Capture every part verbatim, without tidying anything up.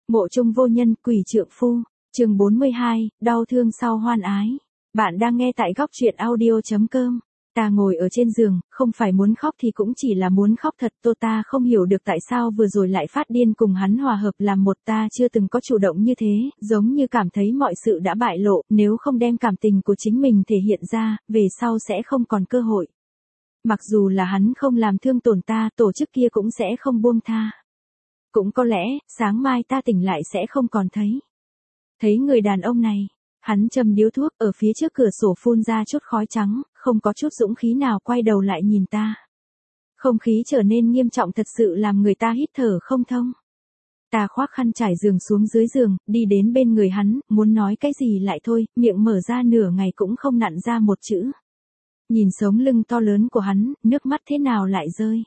Mộ Chung vô nhân, quỷ trượng phu. Chương bốn mươi hai, đau thương sau hoan ái. Bạn đang nghe tại góc truyện audio chấm com. Ta ngồi ở trên giường, không phải muốn khóc thì cũng chỉ là muốn khóc thật. Tô ta không hiểu được tại sao vừa rồi lại phát điên cùng hắn hòa hợp làm một. Ta chưa từng có chủ động như thế, giống như cảm thấy mọi sự đã bại lộ, nếu không đem cảm tình của chính mình thể hiện ra, về sau sẽ không còn cơ hội. Mặc dù là hắn không làm thương tổn ta, tổ chức kia cũng sẽ không buông tha. Cũng có lẽ, sáng mai ta tỉnh lại sẽ không còn thấy. Thấy người đàn ông này, hắn châm điếu thuốc ở phía trước cửa sổ phun ra chút khói trắng, không có chút dũng khí nào quay đầu lại nhìn ta. Không khí trở nên nghiêm trọng thật sự làm người ta hít thở không thông. Ta khoác khăn trải giường xuống dưới giường, đi đến bên người hắn, muốn nói cái gì lại thôi, miệng mở ra nửa ngày cũng không nặn ra một chữ. Nhìn sống lưng to lớn của hắn, nước mắt thế nào lại rơi.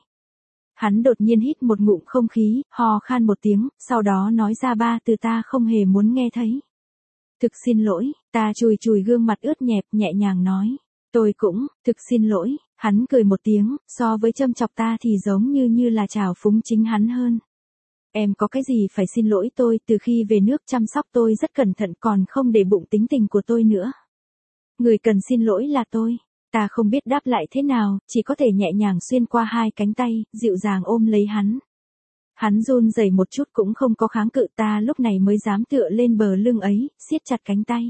Hắn đột nhiên hít một ngụm không khí, ho khan một tiếng, sau đó nói ra ba từ ta không hề muốn nghe thấy. Thực xin lỗi, ta chùi chùi gương mặt ướt nhẹp nhẹ nhàng nói. Tôi cũng, thực xin lỗi, hắn cười một tiếng, so với châm chọc ta thì giống như như là trào phúng chính hắn hơn. Em có cái gì phải xin lỗi tôi, từ khi về nước chăm sóc tôi rất cẩn thận còn không để bụng tính tình của tôi nữa. Người cần xin lỗi là tôi. Ta không biết đáp lại thế nào, chỉ có thể nhẹ nhàng xuyên qua hai cánh tay, dịu dàng ôm lấy hắn. Hắn run rẩy một chút cũng không có kháng cự, ta lúc này mới dám tựa lên bờ lưng ấy, siết chặt cánh tay.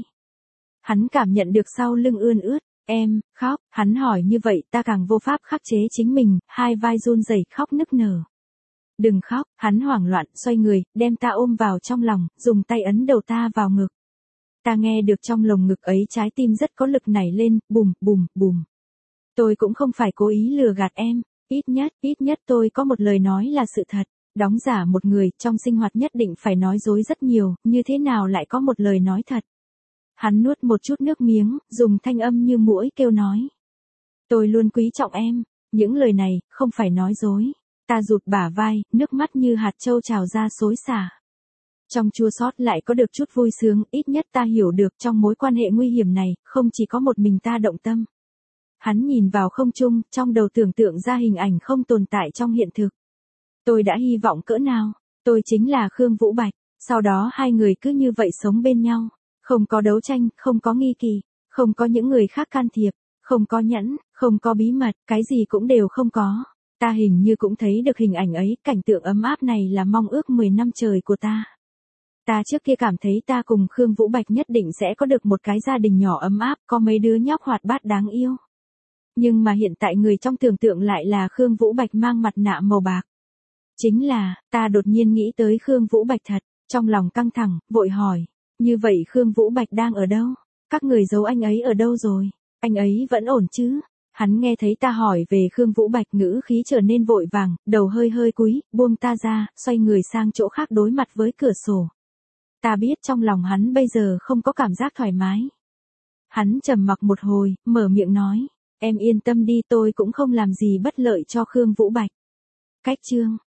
Hắn cảm nhận được sau lưng ươn ướt, em, khóc, hắn hỏi như vậy ta càng vô pháp khắc chế chính mình, hai vai run rẩy khóc nức nở. Đừng khóc, hắn hoảng loạn, xoay người, đem ta ôm vào trong lòng, dùng tay ấn đầu ta vào ngực. Ta nghe được trong lồng ngực ấy trái tim rất có lực nảy lên, bùm, bùm, bùm. Tôi cũng không phải cố ý lừa gạt em, ít nhất, ít nhất tôi có một lời nói là sự thật. Đóng giả một người, trong sinh hoạt nhất định phải nói dối rất nhiều, như thế nào lại có một lời nói thật. Hắn nuốt một chút nước miếng, dùng thanh âm như muỗi kêu nói. Tôi luôn quý trọng em, những lời này, không phải nói dối. Ta rụt bả vai, nước mắt như hạt châu trào ra xối xả. Trong chua xót lại có được chút vui sướng, ít nhất ta hiểu được trong mối quan hệ nguy hiểm này, không chỉ có một mình ta động tâm. Hắn nhìn vào không trung, trong đầu tưởng tượng ra hình ảnh không tồn tại trong hiện thực. Tôi đã hy vọng cỡ nào, tôi chính là Khương Vũ Bạch, sau đó hai người cứ như vậy sống bên nhau, không có đấu tranh, không có nghi kỳ, không có những người khác can thiệp, không có nhẫn, không có bí mật, cái gì cũng đều không có. Ta hình như cũng thấy được hình ảnh ấy, cảnh tượng ấm áp này là mong ước mười năm trời của ta. Ta trước kia cảm thấy ta cùng Khương Vũ Bạch nhất định sẽ có được một cái gia đình nhỏ ấm áp, có mấy đứa nhóc hoạt bát đáng yêu. Nhưng mà hiện tại người trong tưởng tượng lại là Khương Vũ Bạch mang mặt nạ màu bạc. Chính là, ta đột nhiên nghĩ tới Khương Vũ Bạch thật, trong lòng căng thẳng, vội hỏi. Như vậy Khương Vũ Bạch đang ở đâu? Các người giấu anh ấy ở đâu rồi? Anh ấy vẫn ổn chứ? Hắn nghe thấy ta hỏi về Khương Vũ Bạch, ngữ khí trở nên vội vàng, đầu hơi hơi cúi, buông ta ra, xoay người sang chỗ khác đối mặt với cửa sổ. Ta biết trong lòng hắn bây giờ không có cảm giác thoải mái. Hắn trầm mặc một hồi, mở miệng nói, em yên tâm đi, tôi cũng không làm gì bất lợi cho Khương Vũ Bạch. Cách chương,